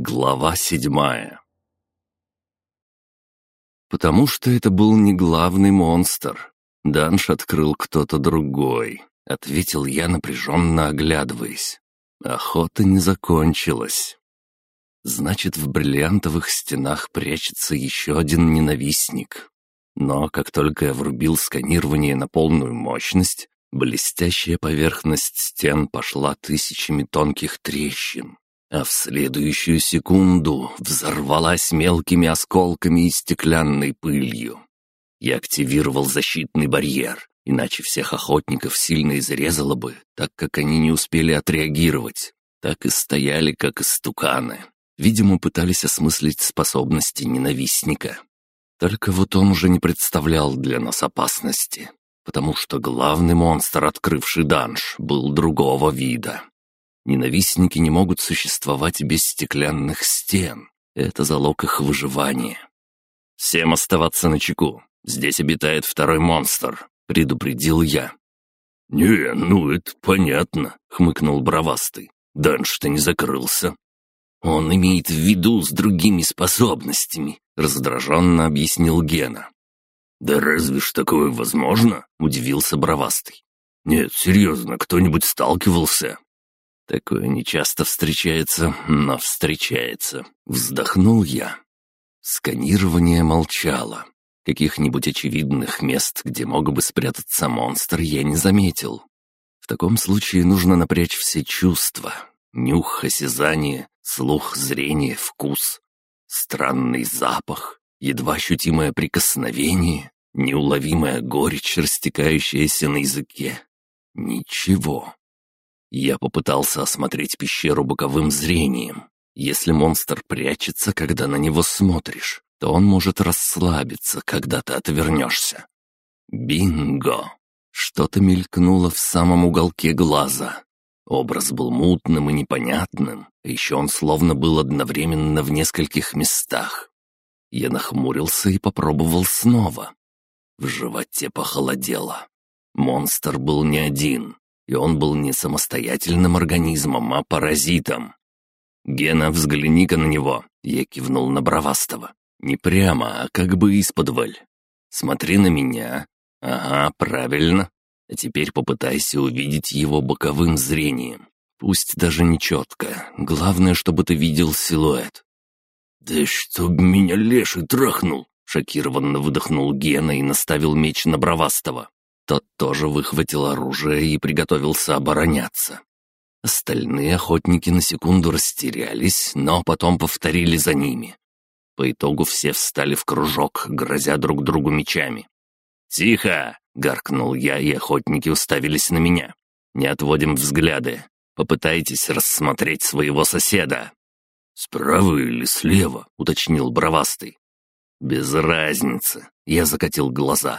Глава 7. Потому что это был не главный монстр. Данж открыл кто-то другой, ответил я, напряженно оглядываясь. Охота не закончилась. Значит, в бриллиантовых стенах прячется еще один ненавистник. Но как только я врубил сканирование на полную мощность, блестящая поверхность стен пошла тысячами тонких трещин, а в следующую секунду взорвалась мелкими осколками и стеклянной пылью. Я активировал защитный барьер, иначе всех охотников сильно изрезало бы, так как они не успели отреагировать. Так и стояли, как истуканы. Видимо, пытались осмыслить способности ненавистника. Только вот он уже не представлял для нас опасности, потому что главный монстр, открывший данж, был другого вида. Ненавистники не могут существовать без стеклянных стен. Это залог их выживания. «Всем оставаться начеку. Здесь обитает второй монстр», — предупредил я. «Не, ну это понятно», — хмыкнул бровастый. «Данж-то не закрылся». «Он имеет в виду с другими способностями», — раздраженно объяснил Гена. «Да разве ж такое возможно?» — удивился бровастый. «Нет, серьезно, кто-нибудь сталкивался?» «Такое нечасто встречается, но встречается», — вздохнул я. Сканирование молчало. Каких-нибудь очевидных мест, где мог бы спрятаться монстр, я не заметил. В таком случае нужно напрячь все чувства. Нюх, осязание, слух, зрение, вкус. Странный запах, едва ощутимое прикосновение, неуловимая горечь, растекающаяся на языке. Ничего. Я попытался осмотреть пещеру боковым зрением. Если монстр прячется, когда на него смотришь, то он может расслабиться, когда ты отвернешься. Бинго! Что-то мелькнуло в самом уголке глаза. Образ был мутным и непонятным, а еще он словно был одновременно в нескольких местах. Я нахмурился и попробовал снова. В животе похолодело. Монстр был не один, и он был не самостоятельным организмом, а паразитом. «Гена, взгляни-ка на него!» — я кивнул на бровастого. «Не прямо, а как бы исподволь. Смотри на меня. Ага, правильно. А теперь попытайся увидеть его боковым зрением. Пусть даже не четко. Главное, чтобы ты видел силуэт». «Да чтоб меня леший трахнул!» — шокированно выдохнул Гена и наставил меч на бровастого. Тот тоже выхватил оружие и приготовился обороняться. Остальные охотники на секунду растерялись, но потом повторили за ними. По итогу все встали в кружок, грозя друг другу мечами. «Тихо!» — гаркнул я, и охотники уставились на меня. «Не отводим взгляды. Попытайтесь рассмотреть своего соседа». «Справа или слева?» — уточнил бровастый. «Без разницы», — я закатил глаза.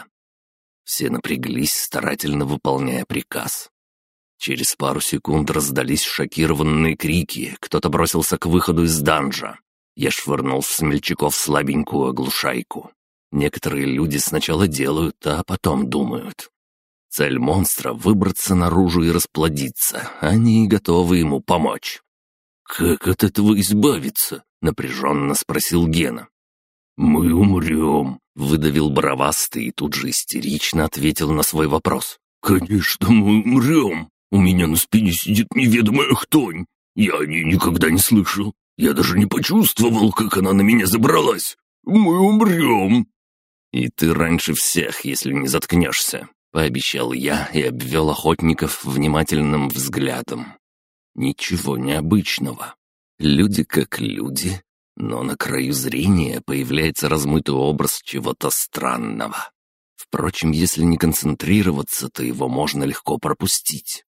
Все напряглись, старательно выполняя приказ. Через пару секунд раздались шокированные крики, кто-то бросился к выходу из данжа. Я швырнул в смельчаков слабенькую оглушайку. Некоторые люди сначала делают, а потом думают. Цель монстра — выбраться наружу и расплодиться, они готовы ему помочь. «Как от этого избавиться?» — напряженно спросил Гена. «Мы умрем», — выдавил бровастый и тут же истерично ответил на свой вопрос. «Конечно, мы умрем. У меня на спине сидит неведомая хтонь. Я о ней никогда не слышал. Я даже не почувствовал, как она на меня забралась. Мы умрем». «И ты раньше всех, если не заткнешься», — пообещал я и обвел охотников внимательным взглядом. Ничего необычного. Люди как люди, но на краю зрения появляется размытый образ чего-то странного. Впрочем, если не концентрироваться, то его можно легко пропустить.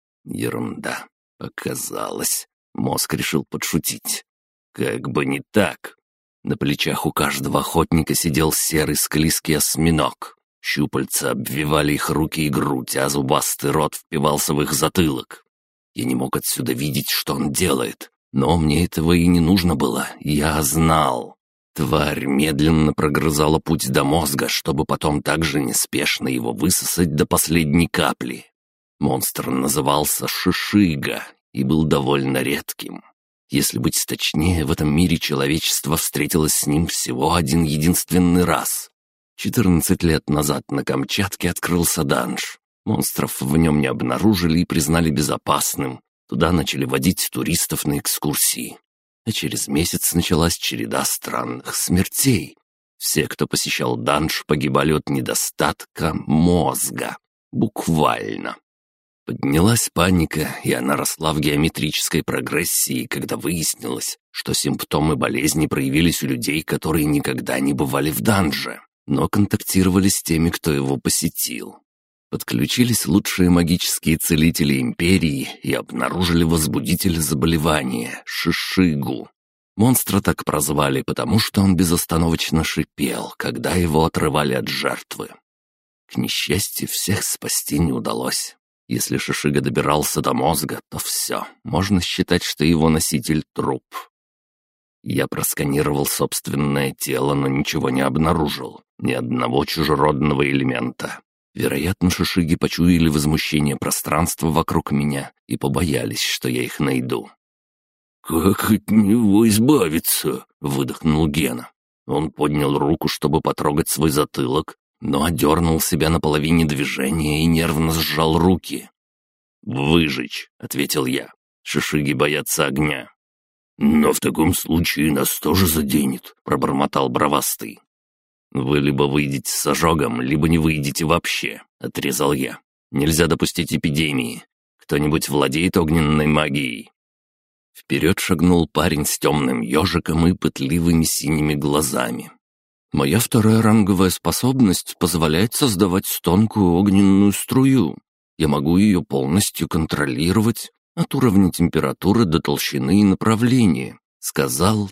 Ерунда. Показалось. Мозг решил подшутить. Как бы не так. На плечах у каждого охотника сидел серый склизкий осьминог. Щупальца обвивали их руки и грудь, а зубастый рот впивался в их затылок. Я не мог отсюда видеть, что он делает, но мне этого и не нужно было, я знал. Тварь медленно прогрызала путь до мозга, чтобы потом также неспешно его высосать до последней капли. Монстр назывался Шишига и был довольно редким. Если быть точнее, в этом мире человечество встретилось с ним всего один единственный раз. 14 лет назад на Камчатке открылся данж. Монстров в нем не обнаружили и признали безопасным. Туда начали водить туристов на экскурсии. А через месяц началась череда странных смертей. Все, кто посещал данж, погибали от недостатка мозга. Буквально. Поднялась паника, и она росла в геометрической прогрессии, когда выяснилось, что симптомы болезни проявились у людей, которые никогда не бывали в данже, но контактировали с теми, кто его посетил. Подключились лучшие магические целители империи и обнаружили возбудитель заболевания — шишигу. Монстра так прозвали, потому что он безостановочно шипел, когда его отрывали от жертвы. К несчастью, всех спасти не удалось. Если шишига добирался до мозга, то все, можно считать, что его носитель — труп. Я просканировал собственное тело, но ничего не обнаружил, ни одного чужеродного элемента. Вероятно, шишиги почуяли возмущение пространства вокруг меня и побоялись, что я их найду. «Как от него избавиться?» — выдохнул Гена. Он поднял руку, чтобы потрогать свой затылок, но одернул себя на половине движения и нервно сжал руки. «Выжечь», — ответил я. «Шишиги боятся огня». «Но в таком случае нас тоже заденет», — пробормотал бровастый. «Вы либо выйдете с ожогом, либо не выйдете вообще», — отрезал я. «Нельзя допустить эпидемии. Кто-нибудь владеет огненной магией?» Вперед шагнул парень с темным ежиком и пытливыми синими глазами. «Моя вторая ранговая способность позволяет создавать тонкую огненную струю. Я могу ее полностью контролировать от уровня температуры до толщины и направления», — сказала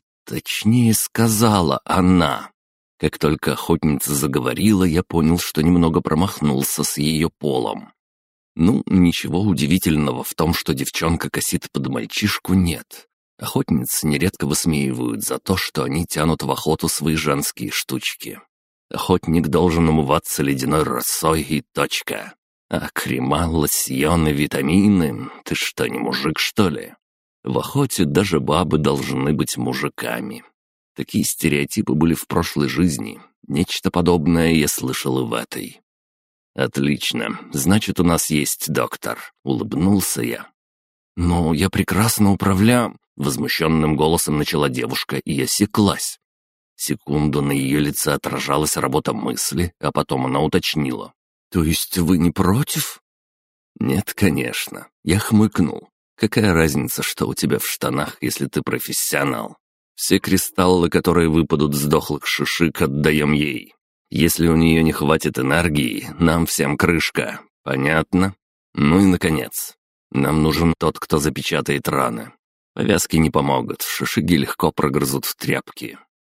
она. Как только охотница заговорила, я понял, что немного промахнулся с ее полом. Ну, ничего удивительного в том, что девчонка косит под мальчишку, нет. Охотниц нередко высмеивают за то, что они тянут в охоту свои женские штучки. Охотник должен умываться ледяной росой и точка. А крема, лосьоны, витамины — ты что, не мужик, что ли? В охоте даже бабы должны быть мужиками. Такие стереотипы были в прошлой жизни. Нечто подобное я слышал и в этой. «Отлично. Значит, у нас есть доктор», — улыбнулся я. «Но я прекрасно управляю», — возмущенным голосом начала девушка и осеклась. Секунду на ее лице отражалась работа мысли, а потом она уточнила. «То есть вы не против?» «Нет, конечно». Я хмыкнул. «Какая разница, что у тебя в штанах, если ты профессионал? Все кристаллы, которые выпадут с дохлых шишик, отдаем ей. Если у нее не хватит энергии, нам всем крышка. Понятно? Ну и, наконец, нам нужен тот, кто запечатает раны. Повязки не помогут, шишиги легко прогрызут в тряпки».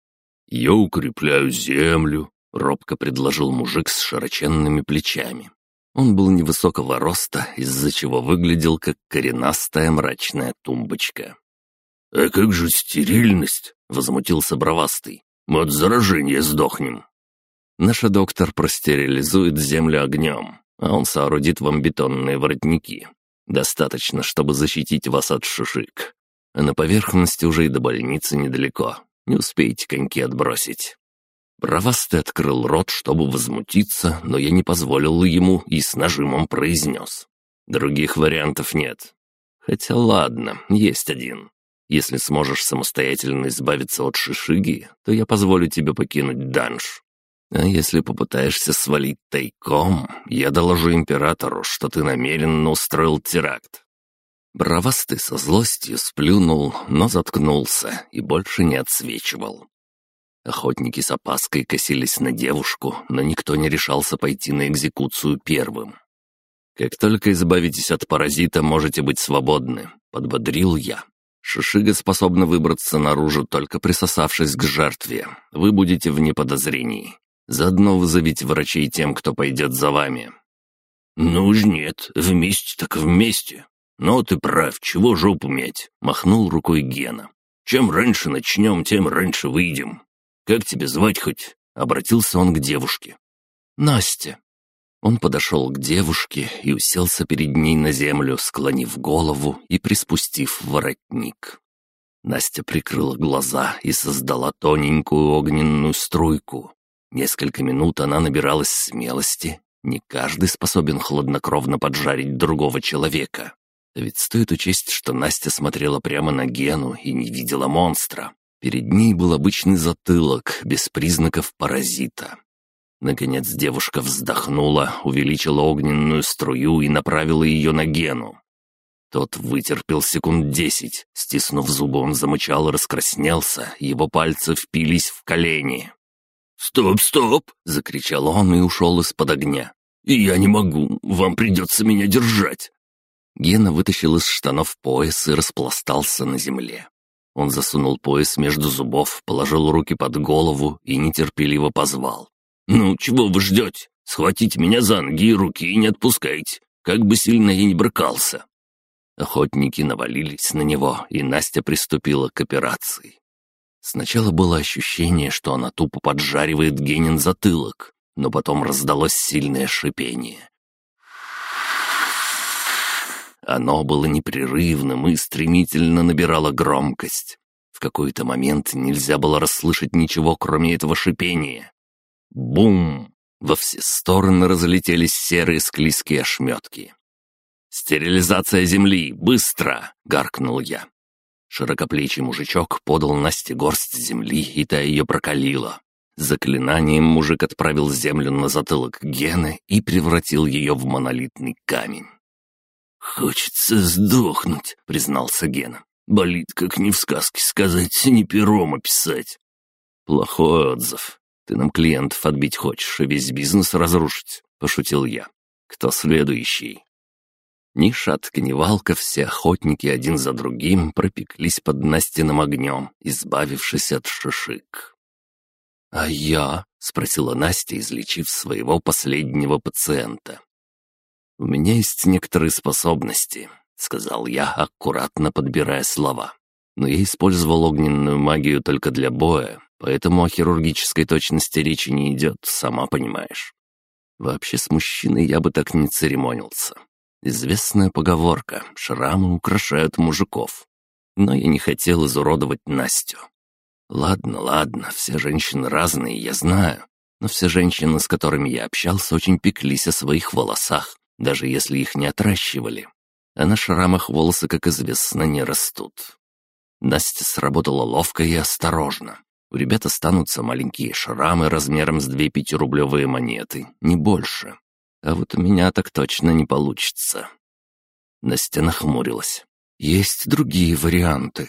«Я укрепляю землю», — робко предложил мужик с широченными плечами. Он был невысокого роста, из-за чего выглядел как коренастая мрачная тумбочка. «А как же стерильность?» — возмутился бровастый. «Мы от заражения сдохнем». «Наш доктор простерилизует землю огнем, а он соорудит вам бетонные воротники. Достаточно, чтобы защитить вас от шишик. А на поверхности уже и до больницы недалеко. Не успеете коньки отбросить». Бровастый открыл рот, чтобы возмутиться, но я не позволил ему и с нажимом произнес. «Других вариантов нет. Хотя ладно, есть один. Если сможешь самостоятельно избавиться от шишиги, то я позволю тебе покинуть данж. А если попытаешься свалить тайком, я доложу императору, что ты намеренно устроил теракт». Бровастый со злостью сплюнул, но заткнулся и больше не отсвечивал. Охотники с опаской косились на девушку, но никто не решался пойти на экзекуцию первым. «Как только избавитесь от паразита, можете быть свободны», — подбодрил я. «Шишига способна выбраться наружу, только присосавшись к жертве. Вы будете вне подозрений. Заодно вызовите врачей тем, кто пойдет за вами». «Ну уж нет, вместе так вместе. Но ты прав, чего жопу мять?» — махнул рукой Гена. «Чем раньше начнем, тем раньше выйдем. Как тебя звать хоть?» — обратился он к девушке. «Настя». Он подошел к девушке и уселся перед ней на землю, склонив голову и приспустив воротник. Настя прикрыла глаза и создала тоненькую огненную струйку. Несколько минут она набиралась смелости. Не каждый способен хладнокровно поджарить другого человека. А ведь стоит учесть, что Настя смотрела прямо на Гену и не видела монстра. Перед ней был обычный затылок, без признаков паразита. Наконец девушка вздохнула, увеличила огненную струю и направила ее на Гену. Тот вытерпел секунд 10. Стиснув зубы, он замычал и раскраснелся, его пальцы впились в колени. «Стоп, стоп!» — закричал он и ушел из-под огня. «Я не могу, вам придется меня держать!» Гена вытащил из штанов пояс и распластался на земле. Он засунул пояс между зубов, положил руки под голову и нетерпеливо позвал. «Ну, чего вы ждете? Схватите меня за ноги и руки и не отпускайте, как бы сильно я не брыкался!» Охотники навалились на него, и Настя приступила к операции. Сначала было ощущение, что она тупо поджаривает Генин затылок, но потом раздалось сильное шипение. Оно было непрерывным и стремительно набирало громкость. В какой-то момент нельзя было расслышать ничего, кроме этого шипения. Бум! Во все стороны разлетелись серые склизкие ошметки. «Стерилизация земли! Быстро!» — гаркнул я. Широкоплечий мужичок подал Насте горсть земли, и та ее прокалила. Заклинанием мужик отправил землю на затылок Гены и превратил ее в монолитный камень. «Хочется сдохнуть», — признался Гена. «Болит, как не в сказке сказать, не пером описать». «Плохой отзыв. Ты нам клиентов отбить хочешь и весь бизнес разрушить», — пошутил я. «Кто следующий?» Ни шатка, ни валка, все охотники один за другим пропеклись под Настиным огнем, избавившись от шишик. «А я?» — спросила Настя, излечив своего последнего пациента. «У меня есть некоторые способности», — сказал я, аккуратно подбирая слова. «Но я использовал огненную магию только для боя, поэтому о хирургической точности речи не идет, сама понимаешь. Вообще с мужчиной я бы так не церемонился. Известная поговорка «шрамы украшают мужиков». Но я не хотел изуродовать Настю. Ладно, все женщины разные, я знаю. Но все женщины, с которыми я общался, очень пеклись о своих волосах, даже если их не отращивали. А на шрамах волосы, как известно, не растут. Настя сработала ловко и осторожно. У ребят останутся маленькие шрамы размером с 2 пятирублевые монеты, не больше. А вот у меня так точно не получится. Настя нахмурилась. Есть другие варианты.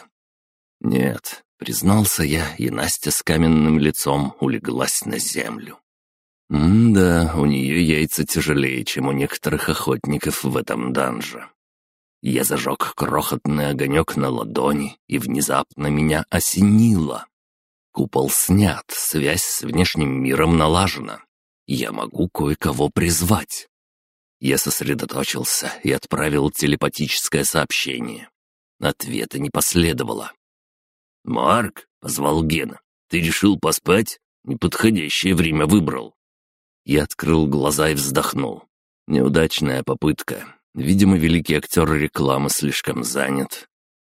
Нет, признался я, и Настя с каменным лицом улеглась на землю. Да, у нее яйца тяжелее, чем у некоторых охотников в этом данже. Я зажег крохотный огонек на ладони, и внезапно меня осенило. Купол снят, связь с внешним миром налажена. Я могу кое-кого призвать. Я сосредоточился и отправил телепатическое сообщение. Ответа не последовало. «Марк», — позвал Гена, — «ты решил поспать? Неподходящее время выбрал». Я открыл глаза и вздохнул. Неудачная попытка. Видимо, великий актер рекламы слишком занят.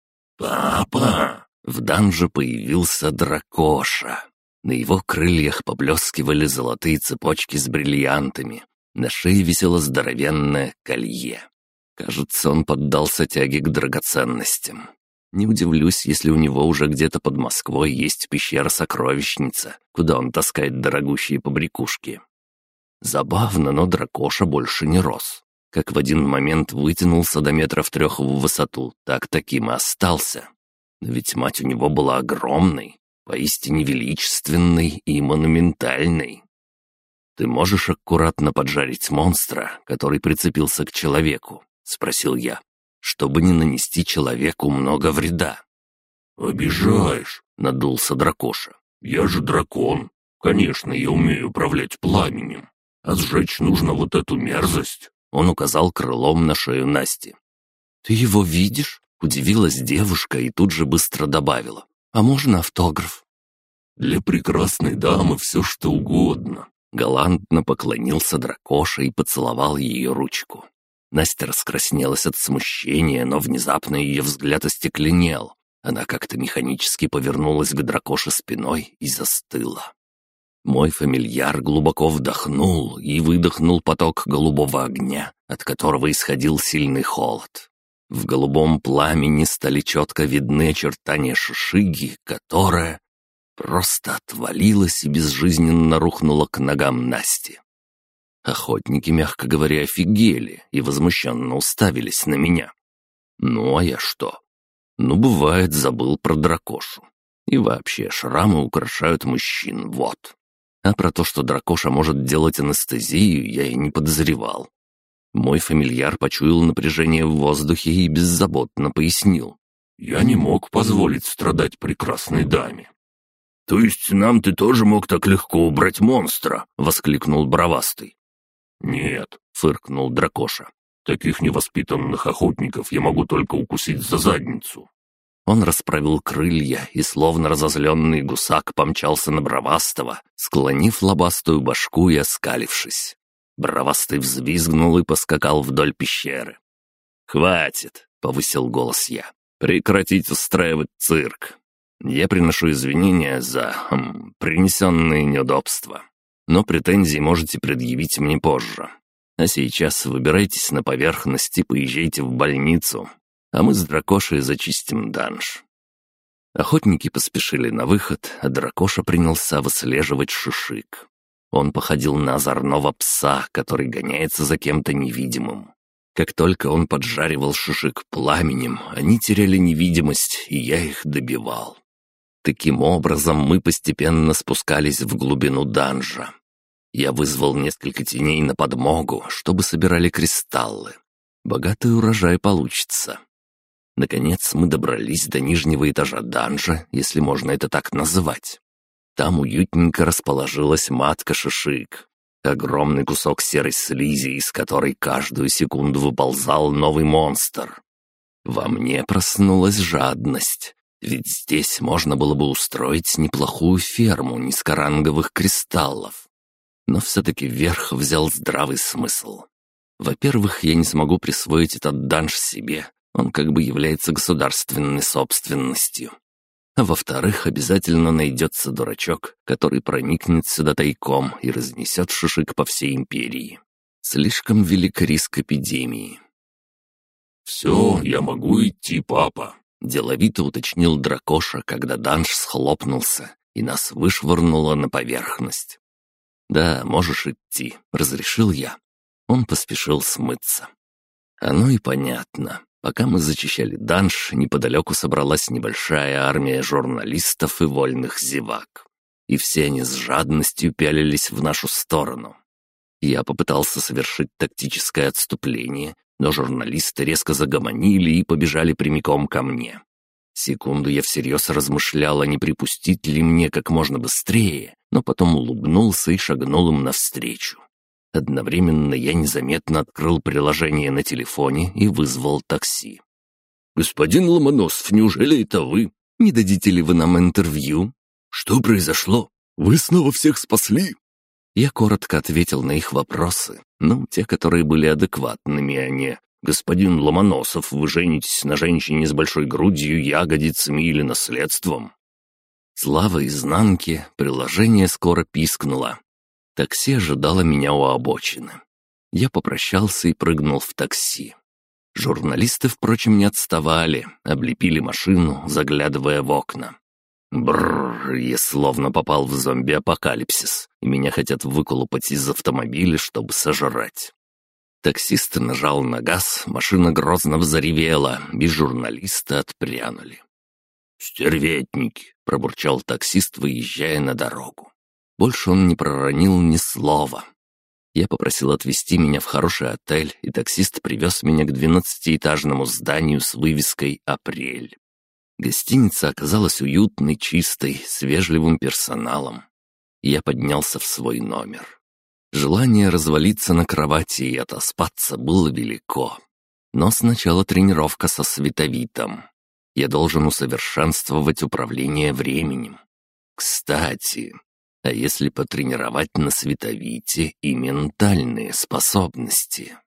«Папа!» В данже появился дракоша. На его крыльях поблескивали золотые цепочки с бриллиантами. На шее висело здоровенное колье. Кажется, он поддался тяге к драгоценностям. Не удивлюсь, если у него уже где-то под Москвой есть пещера-сокровищница, куда он таскает дорогущие побрякушки. Забавно, но дракоша больше не рос. Как в один момент вытянулся до 3 метров в высоту, так таким и остался. Но ведь мать у него была огромной, поистине величественной и монументальной. «Ты можешь аккуратно поджарить монстра, который прицепился к человеку?» — спросил я, чтобы не нанести человеку много вреда. «Обижаешь», — надулся дракоша. «Я же дракон. Конечно, я умею управлять пламенем. А сжечь нужно вот эту мерзость». Он указал крылом на шею Насти. «Ты его видишь?» — удивилась девушка и тут же быстро добавила. «А можно автограф?» «Для прекрасной дамы все что угодно». Галантно поклонился дракоша и поцеловал ее ручку. Настя раскраснелась от смущения, но внезапно ее взгляд остекленел. Она как-то механически повернулась к дракоше спиной и застыла. Мой фамильяр глубоко вдохнул и выдохнул поток голубого огня, от которого исходил сильный холод. В голубом пламени стали четко видны очертания шишиги, которая просто отвалилась и безжизненно рухнула к ногам Насти. Охотники, мягко говоря, офигели и возмущенно уставились на меня. Ну, а я что? Ну, бывает, забыл про дракошу. И вообще, шрамы украшают мужчин, вот. А про то, что дракоша может делать анестезию, я и не подозревал. Мой фамильяр почуял напряжение в воздухе и беззаботно пояснил. «Я не мог позволить страдать прекрасной даме». «То есть нам ты тоже мог так легко убрать монстра?» — воскликнул бровастый. «Нет», — фыркнул дракоша. «Таких невоспитанных охотников я могу только укусить за задницу». Он расправил крылья и, словно разозленный гусак, помчался на Бровастого, склонив лобастую башку и оскалившись. Бровастый взвизгнул и поскакал вдоль пещеры. «Хватит!» — повысил голос я. «Прекратить устраивать цирк. Я приношу извинения за принесенные неудобства. Но претензии можете предъявить мне позже. А сейчас выбирайтесь на поверхность и поезжайте в больницу, а мы с дракошей зачистим данж». Охотники поспешили на выход, а дракоша принялся выслеживать шишик. Он походил на озорного пса, который гоняется за кем-то невидимым. Как только он поджаривал шишик пламенем, они теряли невидимость, и я их добивал. Таким образом, мы постепенно спускались в глубину данжа. Я вызвал несколько теней на подмогу, чтобы собирали кристаллы. Богатый урожай получится. Наконец мы добрались до нижнего этажа данжа, если можно это так называть. Там уютненько расположилась матка шишик. Огромный кусок серой слизи, из которой каждую секунду выползал новый монстр. Во мне проснулась жадность, ведь здесь можно было бы устроить неплохую ферму низкоранговых кристаллов. Но все-таки вверх взял здравый смысл. Во-первых, я не смогу присвоить этот данж себе, он как бы является государственной собственностью. А во-вторых, обязательно найдется дурачок, который проникнет сюда тайком и разнесет шишик по всей империи. Слишком велик риск эпидемии. «Все, я могу идти, папа», — деловито уточнил дракоша, когда данж схлопнулся, и нас вышвырнуло на поверхность. «Да, можешь идти», — разрешил я. Он поспешил смыться. Оно и понятно. Пока мы зачищали данж, неподалеку собралась небольшая армия журналистов и вольных зевак. И все они с жадностью пялились в нашу сторону. Я попытался совершить тактическое отступление, но журналисты резко загомонили и побежали прямиком ко мне. Секунду я всерьез размышлял, а не припустить ли мне как можно быстрее, но потом улыбнулся и шагнул им навстречу. Одновременно я незаметно открыл приложение на телефоне и вызвал такси. «Господин Ломоносов, неужели это вы? Не дадите ли вы нам интервью?» «Что произошло? Вы снова всех спасли?» Я коротко ответил на их вопросы, те, которые были адекватными, а не «Господин Ломоносов, вы женитесь на женщине с большой грудью, ягодицами или наследством?» Слава изнанки, приложение скоро пискнуло. Такси ожидало меня у обочины. Я попрощался и прыгнул в такси. Журналисты, впрочем, не отставали, облепили машину, заглядывая в окна. Бррр, я словно попал в зомби-апокалипсис, и меня хотят выколупать из автомобиля, чтобы сожрать. Таксист нажал на газ, машина грозно взревела, и журналисты отпрянули. «Стервятники!» — пробурчал таксист, выезжая на дорогу. Больше он не проронил ни слова. Я попросил отвезти меня в хороший отель, и таксист привез меня к 12-этажному зданию с вывеской «Апрель». Гостиница оказалась уютной, чистой, с вежливым персоналом. Я поднялся в свой номер. Желание развалиться на кровати и отоспаться было велико. Но сначала тренировка со световитом. Я должен усовершенствовать управление временем. Кстати, а если потренировать на световите и ментальные способности?